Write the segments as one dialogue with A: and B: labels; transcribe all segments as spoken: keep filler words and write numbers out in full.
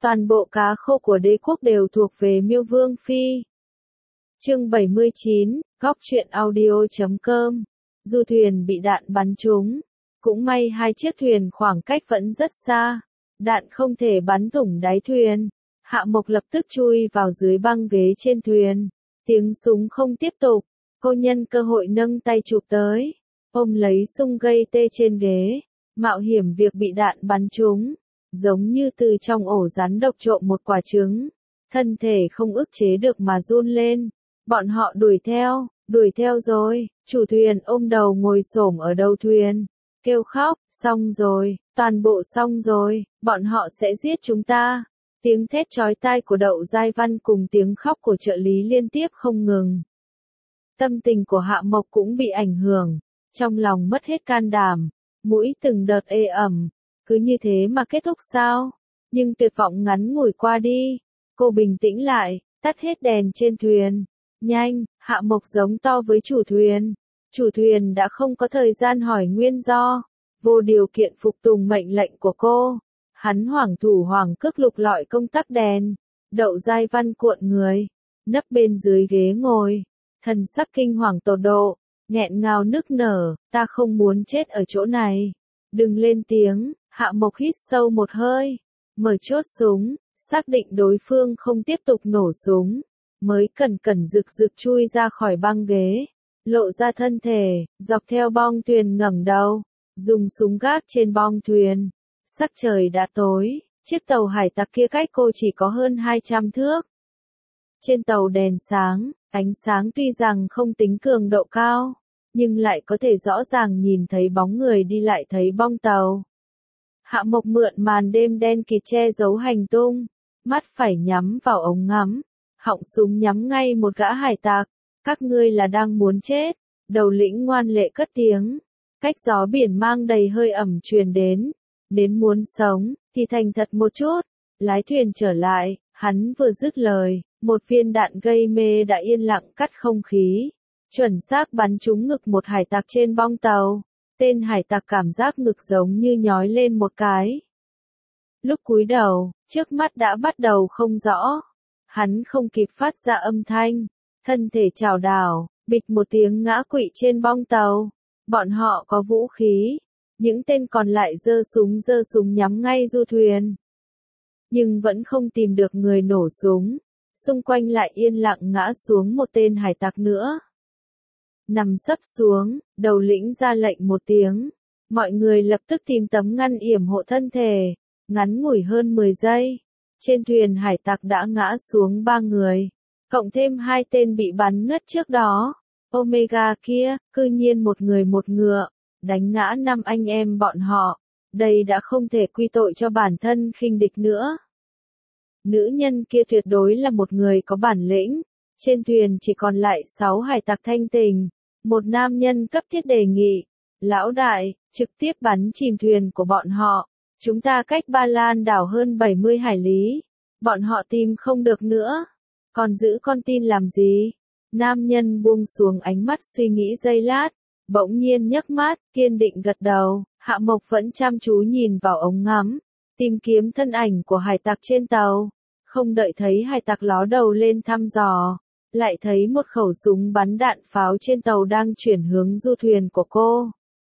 A: Toàn bộ cá khô của đế quốc đều thuộc về Miêu Vương Phi. Chương bảy mươi chín, góc truyện audio chấm com. Du thuyền bị đạn bắn trúng. Cũng may hai chiếc thuyền khoảng cách vẫn rất xa. Đạn không thể bắn thủng đáy thuyền. Hạ Mộc lập tức chui vào dưới băng ghế trên thuyền. Tiếng súng không tiếp tục. Cô nhân cơ hội nâng tay chụp tới. Ôm lấy sung gây tê trên ghế. Mạo hiểm việc bị đạn bắn trúng. Giống như từ trong ổ rắn độc trộm một quả trứng. Thân thể không ức chế được mà run lên. Bọn họ đuổi theo, đuổi theo rồi. Chủ thuyền ôm đầu ngồi xổm ở đầu thuyền. Kêu khóc, xong rồi, toàn bộ xong rồi, bọn họ sẽ giết chúng ta. Tiếng thét chói tai của Đậu Giai Văn cùng tiếng khóc của trợ lý liên tiếp không ngừng. Tâm tình của Hạ Mộc cũng bị ảnh hưởng. Trong lòng mất hết can đảm. Mũi từng đợt ê ẩm. Cứ như thế mà kết thúc sao? Nhưng tuyệt vọng ngắn ngủi qua đi. Cô bình tĩnh lại, tắt hết đèn trên thuyền. Nhanh, Hạ Mộc giống to với chủ thuyền. Chủ thuyền đã không có thời gian hỏi nguyên do. Vô điều kiện phục tùng mệnh lệnh của cô. Hắn hoảng thủ hoảng cước lục lọi công tắc đèn. Đậu Giai Văn cuộn người. Nấp bên dưới ghế ngồi. Thần sắc kinh hoàng tột độ. Nghẹn ngào nức nở. Ta không muốn chết ở chỗ này. Đừng lên tiếng. Hạ Mộc hít sâu một hơi. Mở chốt súng. Xác định đối phương không tiếp tục nổ súng. Mới cẩn cẩn rực rực chui ra khỏi băng ghế. Lộ ra thân thể. Dọc theo bong thuyền ngẩng đầu. Dùng súng gác trên bong thuyền. Sắc trời đã tối. Chiếc tàu hải tặc kia cách cô chỉ có hơn hai trăm thước. Trên tàu đèn sáng. Ánh sáng tuy rằng không tính cường độ cao. Nhưng lại có thể rõ ràng nhìn thấy bóng người đi lại thấy bong tàu. Hạ Mộc mượn màn đêm đen kịt che giấu hành tung. Mắt phải nhắm vào ống ngắm. Họng súng nhắm ngay một gã hải tặc. Các ngươi là đang muốn chết. Đầu lĩnh ngoan lệ cất tiếng. Cách gió biển mang đầy hơi ẩm truyền đến. Đến muốn sống, thì thành thật một chút. Lái thuyền trở lại, hắn vừa dứt lời. Một viên đạn gây mê đã yên lặng cắt không khí. Chuẩn xác bắn trúng ngực một hải tặc trên bong tàu. Tên hải tặc cảm giác ngực giống như nhói lên một cái. Lúc cúi đầu, trước mắt đã bắt đầu không rõ. Hắn không kịp phát ra âm thanh. Thân thể chào đảo, bịch một tiếng ngã quỵ trên bong tàu. Bọn họ có vũ khí. Những tên còn lại giơ súng giơ súng nhắm ngay du thuyền. Nhưng vẫn không tìm được người nổ súng. Xung quanh lại yên lặng ngã xuống một tên hải tặc nữa. Nằm sấp xuống, đầu lĩnh ra lệnh một tiếng. Mọi người lập tức tìm tấm ngăn yểm hộ thân thể. Ngắn ngủi hơn mười giây. Trên thuyền hải tặc đã ngã xuống ba người. Cộng thêm hai tên bị bắn ngất trước đó. Omega kia, cư nhiên một người một ngựa. Đánh ngã năm anh em bọn họ. Đây đã không thể quy tội cho bản thân khinh địch nữa. Nữ nhân kia tuyệt đối là một người có bản lĩnh. Trên thuyền chỉ còn lại sáu hải tặc thanh tình. Một nam nhân cấp thiết đề nghị. Lão đại, trực tiếp bắn chìm thuyền của bọn họ. Chúng ta cách Ba Lan đảo hơn bảy mươi hải lý. Bọn họ tìm không được nữa. Còn giữ con tin làm gì? Nam nhân buông xuống ánh mắt suy nghĩ giây lát. Bỗng nhiên nhấc mắt, kiên định gật đầu. Hạ Mộc vẫn chăm chú nhìn vào ống ngắm. Tìm kiếm thân ảnh của hải tặc trên tàu. Không đợi thấy hải tặc ló đầu lên thăm dò. Lại thấy một khẩu súng bắn đạn pháo trên tàu đang chuyển hướng du thuyền của cô.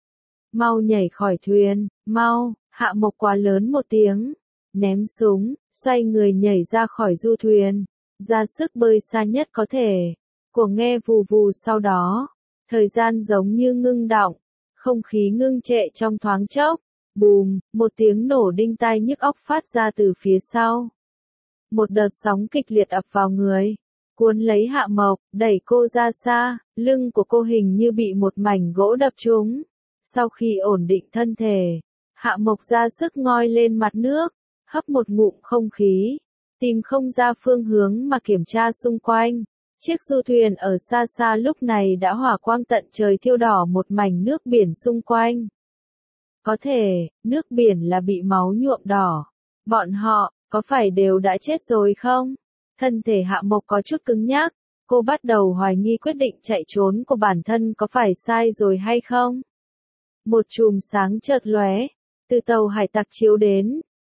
A: Mau nhảy khỏi thuyền, mau, Hạ Mộc quá lớn một tiếng. Ném súng, xoay người nhảy ra khỏi du thuyền. Ra sức bơi xa nhất có thể. Của nghe vù vù sau đó. Thời gian giống như ngưng đọng. Không khí ngưng trệ trong thoáng chốc. Bùm, một tiếng nổ đinh tai nhức óc phát ra từ phía sau. Một đợt sóng kịch liệt ập vào người. Cuốn lấy Hạ Mộc, đẩy cô ra xa, lưng của cô hình như bị một mảnh gỗ đập trúng. Sau khi ổn định thân thể, Hạ Mộc ra sức ngoi lên mặt nước, hấp một ngụm không khí, tìm không ra phương hướng mà kiểm tra xung quanh. Chiếc du thuyền ở xa xa lúc này đã hỏa quang tận trời thiêu đỏ một mảnh nước biển xung quanh. Có thể, nước biển là bị máu nhuộm đỏ. Bọn họ, có phải đều đã chết rồi không? Thân thể Hạ Mộc có chút cứng nhắc, cô bắt đầu hoài nghi quyết định chạy trốn của bản thân có phải sai rồi hay không. Một chùm sáng chợt lóe, từ tàu hải tặc chiếu đến,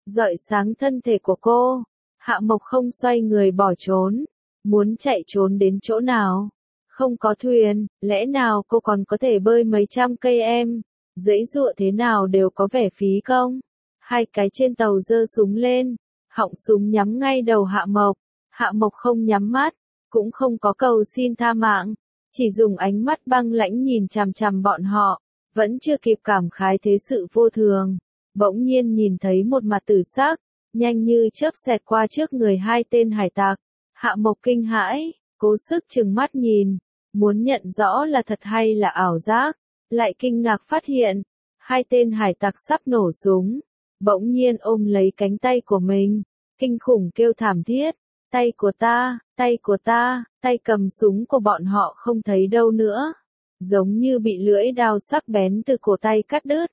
A: rọi sáng thân thể của cô. Hạ Mộc không xoay người bỏ trốn. Muốn chạy trốn đến chỗ nào? Không có thuyền, lẽ nào cô còn có thể bơi mấy trăm cây em? Giãy giụa thế nào đều có vẻ phí công. Hai cái trên tàu giơ súng lên, họng súng nhắm ngay đầu Hạ Mộc. Hạ Mộc không nhắm mắt, cũng không có cầu xin tha mạng, chỉ dùng ánh mắt băng lãnh nhìn chằm chằm bọn họ, vẫn chưa kịp cảm khái thế sự vô thường. Bỗng nhiên nhìn thấy một mặt tử sắc, nhanh như chớp xẹt qua trước người hai tên hải tặc. Hạ Mộc kinh hãi, cố sức trừng mắt nhìn, muốn nhận rõ là thật hay là ảo giác, lại kinh ngạc phát hiện, hai tên hải tặc sắp nổ súng, bỗng nhiên ôm lấy cánh tay của mình, kinh khủng kêu thảm thiết, tay của ta, tay của ta, tay cầm súng của bọn họ không thấy đâu nữa, giống như bị lưỡi dao sắc bén từ cổ tay cắt đứt.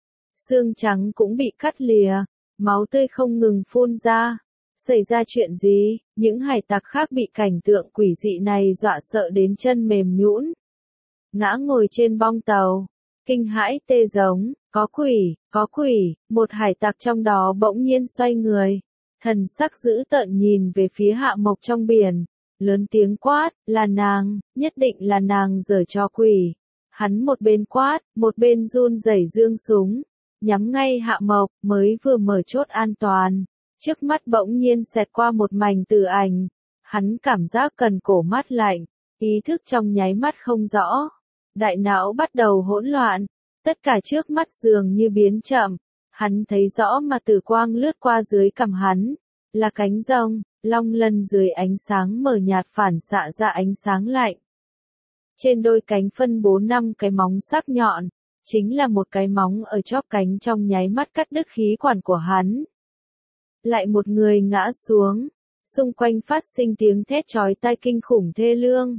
A: Xương trắng cũng bị cắt lìa, máu tươi không ngừng phun ra. Xảy ra chuyện gì? Những hải tặc khác bị cảnh tượng quỷ dị này dọa sợ đến chân mềm nhũn, ngã ngồi trên bong tàu, kinh hãi tê giống, có quỷ, có quỷ. Một hải tặc trong đó bỗng nhiên xoay người, thần sắc dữ tợn nhìn về phía Hạ Mộc trong biển, lớn tiếng quát, là nàng, nhất định là nàng giở trò quỷ. Hắn một bên quát, một bên run rẩy giương súng, nhắm ngay Hạ Mộc. Mới vừa mở chốt an toàn, trước mắt bỗng nhiên xẹt qua một mảnh tử ảnh, hắn cảm giác cần cổ mát lạnh, ý thức trong nháy mắt không rõ, đại não bắt đầu hỗn loạn, tất cả trước mắt dường như biến chậm, hắn thấy rõ mà tử quang lướt qua dưới cằm hắn, là cánh rồng, long lân dưới ánh sáng mờ nhạt phản xạ ra ánh sáng lạnh. Trên đôi cánh phân bố năm cái móng sắc nhọn, chính là một cái móng ở chóp cánh trong nháy mắt cắt đứt khí quản của hắn. Lại một người ngã xuống, xung quanh phát sinh tiếng thét chói tai kinh khủng thê lương.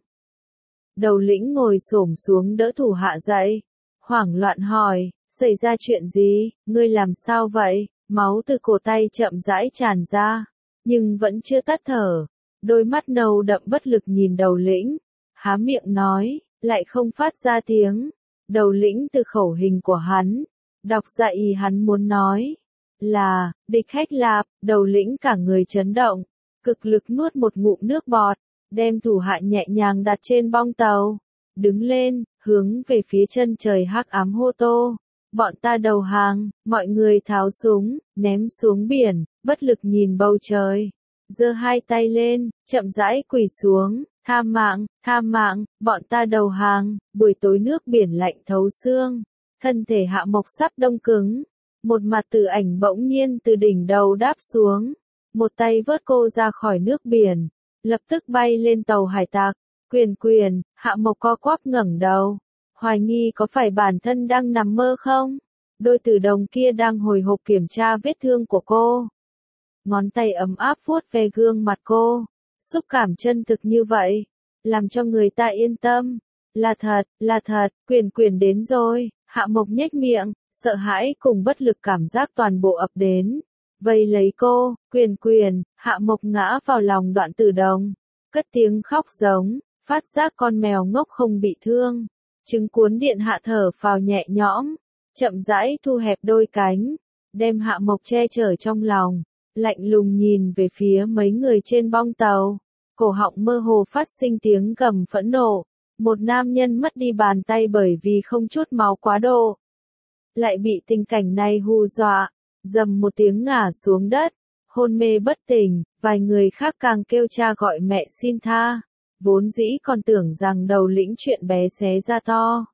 A: Đầu lĩnh ngồi xổm xuống đỡ thủ hạ dậy, hoảng loạn hỏi, xảy ra chuyện gì, ngươi làm sao vậy? Máu từ cổ tay chậm rãi tràn ra, nhưng vẫn chưa tắt thở. Đôi mắt nâu đậm bất lực nhìn đầu lĩnh, há miệng nói, lại không phát ra tiếng. Đầu lĩnh từ khẩu hình của hắn, đọc ra ý hắn muốn nói là, địch Hách Lạp. Đầu lĩnh cả người chấn động, cực lực nuốt một ngụm nước bọt, đem thủ hạ nhẹ nhàng đặt trên bong tàu, đứng lên, hướng về phía chân trời hắc ám hô to, bọn ta đầu hàng. Mọi người tháo súng, ném xuống biển, bất lực nhìn bầu trời, giơ hai tay lên, chậm rãi quỳ xuống, tha mạng, tha mạng, bọn ta đầu hàng. Buổi tối nước biển lạnh thấu xương, thân thể Hạ Mộc sắp đông cứng. Một mặt tử ảnh bỗng nhiên từ đỉnh đầu đáp xuống, một tay vớt cô ra khỏi nước biển, lập tức bay lên tàu hải tặc. Quyền quyền, Hạ Mộc co quắp ngẩng đầu, hoài nghi có phải bản thân đang nằm mơ không? Đôi tử đồng kia đang hồi hộp kiểm tra vết thương của cô. Ngón tay ấm áp vuốt về gương mặt cô, xúc cảm chân thực như vậy, làm cho người ta yên tâm. Là thật, là thật, Quyền quyền đến rồi. Hạ Mộc nhếch miệng, sợ hãi cùng bất lực cảm giác toàn bộ ập đến, vây lấy cô. Quyền quyền, Hạ Mộc ngã vào lòng đoạn tử đồng, cất tiếng khóc giống, phát giác con mèo ngốc không bị thương. Trứng cuốn điện hạ thở phào nhẹ nhõm, chậm rãi thu hẹp đôi cánh, đem Hạ Mộc che chở trong lòng, lạnh lùng nhìn về phía mấy người trên bong tàu, cổ họng mơ hồ phát sinh tiếng gầm phẫn nộ. Một nam nhân mất đi bàn tay bởi vì không chút máu quá độ, lại bị tình cảnh này hù dọa, dầm một tiếng ngã xuống đất, hôn mê bất tỉnh. Vài người khác càng kêu cha gọi mẹ xin tha, vốn dĩ còn tưởng rằng đầu lĩnh chuyện bé xé ra to.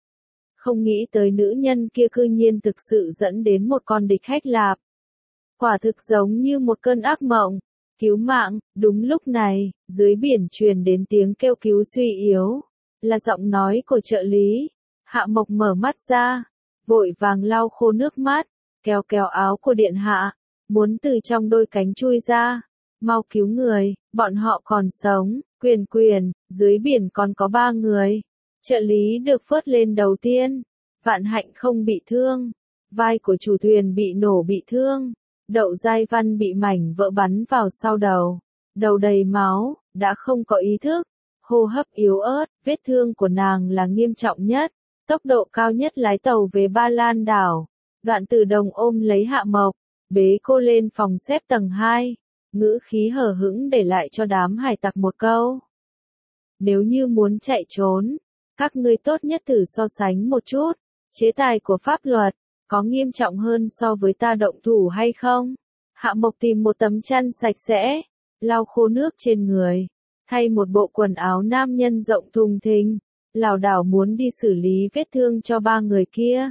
A: Không nghĩ tới nữ nhân kia cư nhiên thực sự dẫn đến một con địch Hách Lạp. Quả thực giống như một cơn ác mộng. Cứu mạng. Đúng lúc này, dưới biển truyền đến tiếng kêu cứu suy yếu, là giọng nói của trợ lý. Hạ Mộc mở mắt ra, vội vàng lau khô nước mắt, kéo kéo áo của điện hạ, muốn từ trong đôi cánh chui ra. Mau cứu người, bọn họ còn sống. Quyền quyền, dưới biển còn có ba người. Trợ lý được phớt lên đầu tiên, Vạn Hạnh không bị thương, vai của chủ thuyền bị nổ bị thương, Đậu Giai Văn bị mảnh vỡ bắn vào sau đầu, đầu đầy máu, đã không có ý thức, hô hấp yếu ớt. Vết thương của nàng là nghiêm trọng nhất, tốc độ cao nhất lái tàu về Ba Lan đảo. Đoạn tử đồng ôm lấy Hạ Mộc, bế cô lên phòng xếp tầng hai, ngữ khí hờ hững để lại cho đám hải tặc một câu. Nếu như muốn chạy trốn, các ngươi tốt nhất thử so sánh một chút, chế tài của pháp luật, có nghiêm trọng hơn so với ta động thủ hay không? Hạ Mộc tìm một tấm chăn sạch sẽ, lau khô nước trên người, thay một bộ quần áo nam nhân rộng thùng thình, lảo đảo muốn đi xử lý vết thương cho ba người kia.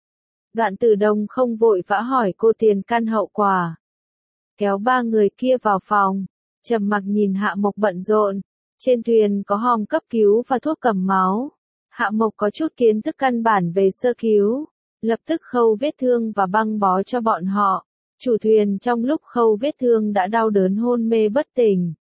A: Đoạn Tử Đồng không vội vã hỏi cô tiền căn hậu quả. Kéo ba người kia vào phòng, trầm mặc nhìn Hạ Mộc bận rộn, trên thuyền có hòm cấp cứu và thuốc cầm máu. Hạ Mộc có chút kiến thức căn bản về sơ cứu, lập tức khâu vết thương và băng bó cho bọn họ. Chủ thuyền trong lúc khâu vết thương đã đau đớn hôn mê bất tỉnh.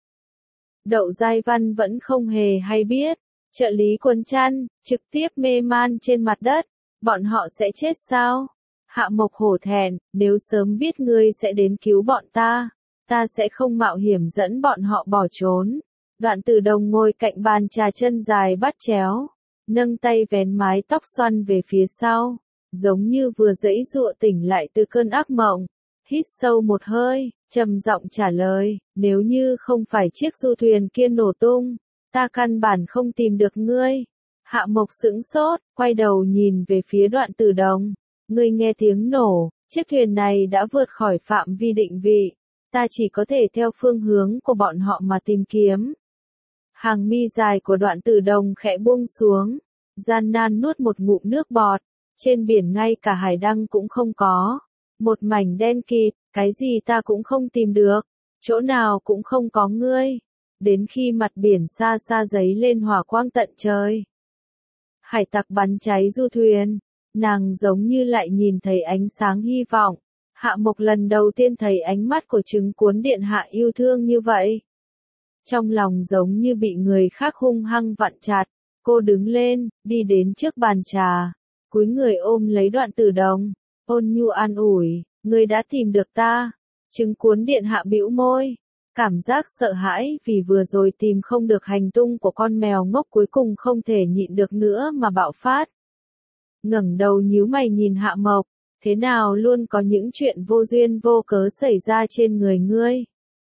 A: Đậu Giai Văn vẫn không hề hay biết, trợ lý cuốn chăn, trực tiếp mê man trên mặt đất, bọn họ sẽ chết sao? Hạ Mộc hổ thẹn, nếu sớm biết ngươi sẽ đến cứu bọn ta, ta sẽ không mạo hiểm dẫn bọn họ bỏ trốn. Đoạn Tử Đồng ngồi cạnh bàn trà chân dài bắt chéo, nâng tay vén mái tóc xoăn về phía sau, giống như vừa giãy giụa tỉnh lại từ cơn ác mộng. Hít sâu một hơi, trầm giọng trả lời, nếu như không phải chiếc du thuyền kia nổ tung, ta căn bản không tìm được ngươi. Hạ Mộc sững sốt, quay đầu nhìn về phía Đoạn Tử Đồng. Ngươi nghe tiếng nổ, chiếc thuyền này đã vượt khỏi phạm vi định vị, ta chỉ có thể theo phương hướng của bọn họ mà tìm kiếm. Hàng mi dài của Đoạn Tử Đồng khẽ buông xuống, gian nan nuốt một ngụm nước bọt, trên biển ngay cả hải đăng cũng không có. Một mảnh đen kịt, cái gì ta cũng không tìm được, chỗ nào cũng không có ngươi. Đến khi mặt biển xa xa giấy lên hỏa quang tận trời. Hải tặc bắn cháy du thuyền, nàng giống như lại nhìn thấy ánh sáng hy vọng. Hạ Mộc lần đầu tiên thấy ánh mắt của trứng cuốn điện hạ yêu thương như vậy. Trong lòng giống như bị người khác hung hăng vặn chặt, cô đứng lên, đi đến trước bàn trà, cúi người ôm lấy Đoạn Tử Đồng. Ôn nhu an ủi, ngươi đã tìm được ta. Trứng cuốn điện hạ bĩu môi, cảm giác sợ hãi vì vừa rồi tìm không được hành tung của con mèo ngốc cuối cùng không thể nhịn được nữa mà bạo phát. Ngẩng đầu nhíu mày nhìn Hạ Mộc, thế nào luôn có những chuyện vô duyên vô cớ xảy ra trên người ngươi?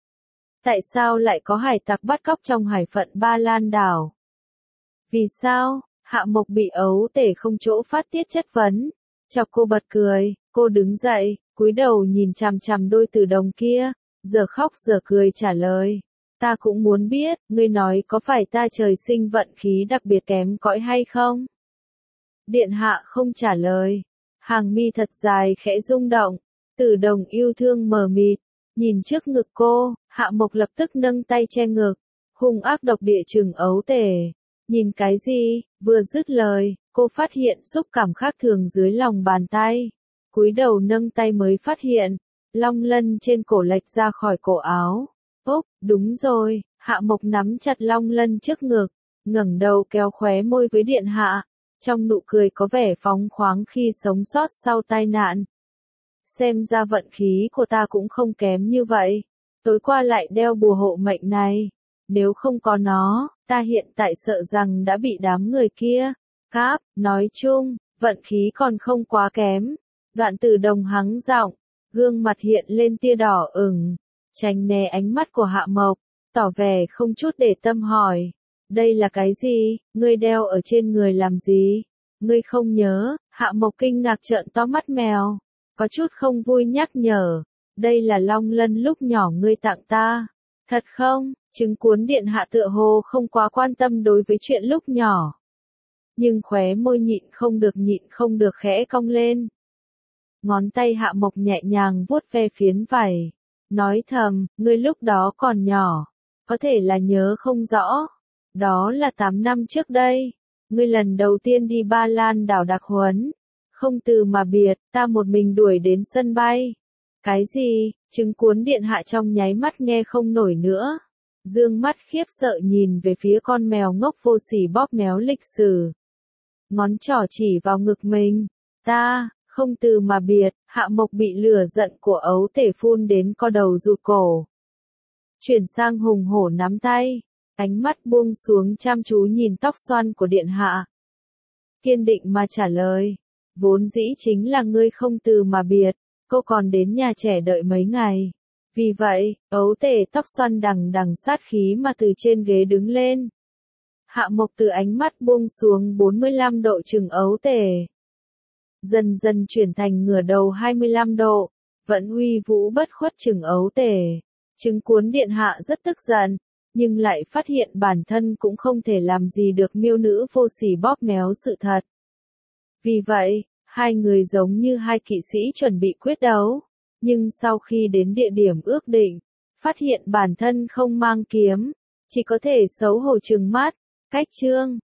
A: Tại sao lại có hải tặc bắt cóc trong hải phận Ba Lan đảo? Vì sao? Hạ Mộc bị ấu tể không chỗ phát tiết chất vấn. Chọc cô bật cười, cô đứng dậy, cúi đầu nhìn chằm chằm đôi tử đồng kia, giờ khóc giờ cười trả lời. Ta cũng muốn biết, ngươi nói có phải ta trời sinh vận khí đặc biệt kém cỏi hay không? Điện hạ không trả lời, hàng mi thật dài khẽ rung động, tử đồng yêu thương mờ mịt, nhìn trước ngực cô, Hạ Mộc lập tức nâng tay che ngực, hung ác độc địa trừng ấu tể. Nhìn cái gì? Vừa dứt lời, cô phát hiện xúc cảm khác thường dưới lòng bàn tay. Cúi đầu nâng tay mới phát hiện, long lân trên cổ lệch ra khỏi cổ áo. Ốc, đúng rồi, Hạ Mộc nắm chặt long lân trước ngực, ngẩng đầu kéo khóe môi với điện hạ. Trong nụ cười có vẻ phóng khoáng khi sống sót sau tai nạn. Xem ra vận khí của ta cũng không kém như vậy. Tối qua lại đeo bùa hộ mệnh này. Nếu không có nó, ta hiện tại sợ rằng đã bị đám người kia. Cáp, nói chung, vận khí còn không quá kém. Đoạn Tử Đồng hắng giọng, gương mặt hiện lên tia đỏ ửng, tránh né ánh mắt của Hạ Mộc, tỏ vẻ không chút để tâm hỏi. Đây là cái gì, ngươi đeo ở trên người làm gì? Ngươi không nhớ? Hạ Mộc kinh ngạc trợn to mắt mèo, có chút không vui nhắc nhở. Đây là long lân lúc nhỏ ngươi tặng ta. Thật không? Trứng cuốn điện hạ tựa hồ không quá quan tâm đối với chuyện lúc nhỏ. Nhưng khóe môi nhịn không được nhịn không được khẽ cong lên. Ngón tay Hạ Mộc nhẹ nhàng vuốt ve phiến vải. Nói thầm, ngươi lúc đó còn nhỏ. Có thể là nhớ không rõ. Đó là tám năm trước đây. Ngươi lần đầu tiên đi Ba Lan đảo đặc huấn. Không từ mà biệt, ta một mình đuổi đến sân bay. Cái gì? Trứng cuốn điện hạ trong nháy mắt nghe không nổi nữa. Dương mắt khiếp sợ nhìn về phía con mèo ngốc vô sỉ bóp méo lịch sử. Ngón trỏ chỉ vào ngực mình. Ta, không từ mà biệt, Hạ Mộc bị lửa giận của ấu tể phun đến co đầu rụt cổ. Chuyển sang hùng hổ nắm tay, ánh mắt buông xuống chăm chú nhìn tóc xoăn của điện hạ. Kiên định mà trả lời, vốn dĩ chính là ngươi không từ mà biệt, cô còn đến nhà trẻ đợi mấy ngày. Vì vậy, ấu tể tóc xoăn đằng đằng sát khí mà từ trên ghế đứng lên. Hạ Mộc từ ánh mắt buông xuống bốn mươi lăm độ chừng ấu tể. Dần dần chuyển thành ngửa đầu hai mươi lăm độ, vẫn uy vũ bất khuất chừng ấu tể. Chứng cuốn điện hạ rất tức giận, nhưng lại phát hiện bản thân cũng không thể làm gì được miêu nữ vô sỉ bóp méo sự thật. Vì vậy, hai người giống như hai kỵ sĩ chuẩn bị quyết đấu, nhưng sau khi đến địa điểm ước định, phát hiện bản thân không mang kiếm, chỉ có thể xấu hổ trừng mắt, cách chương.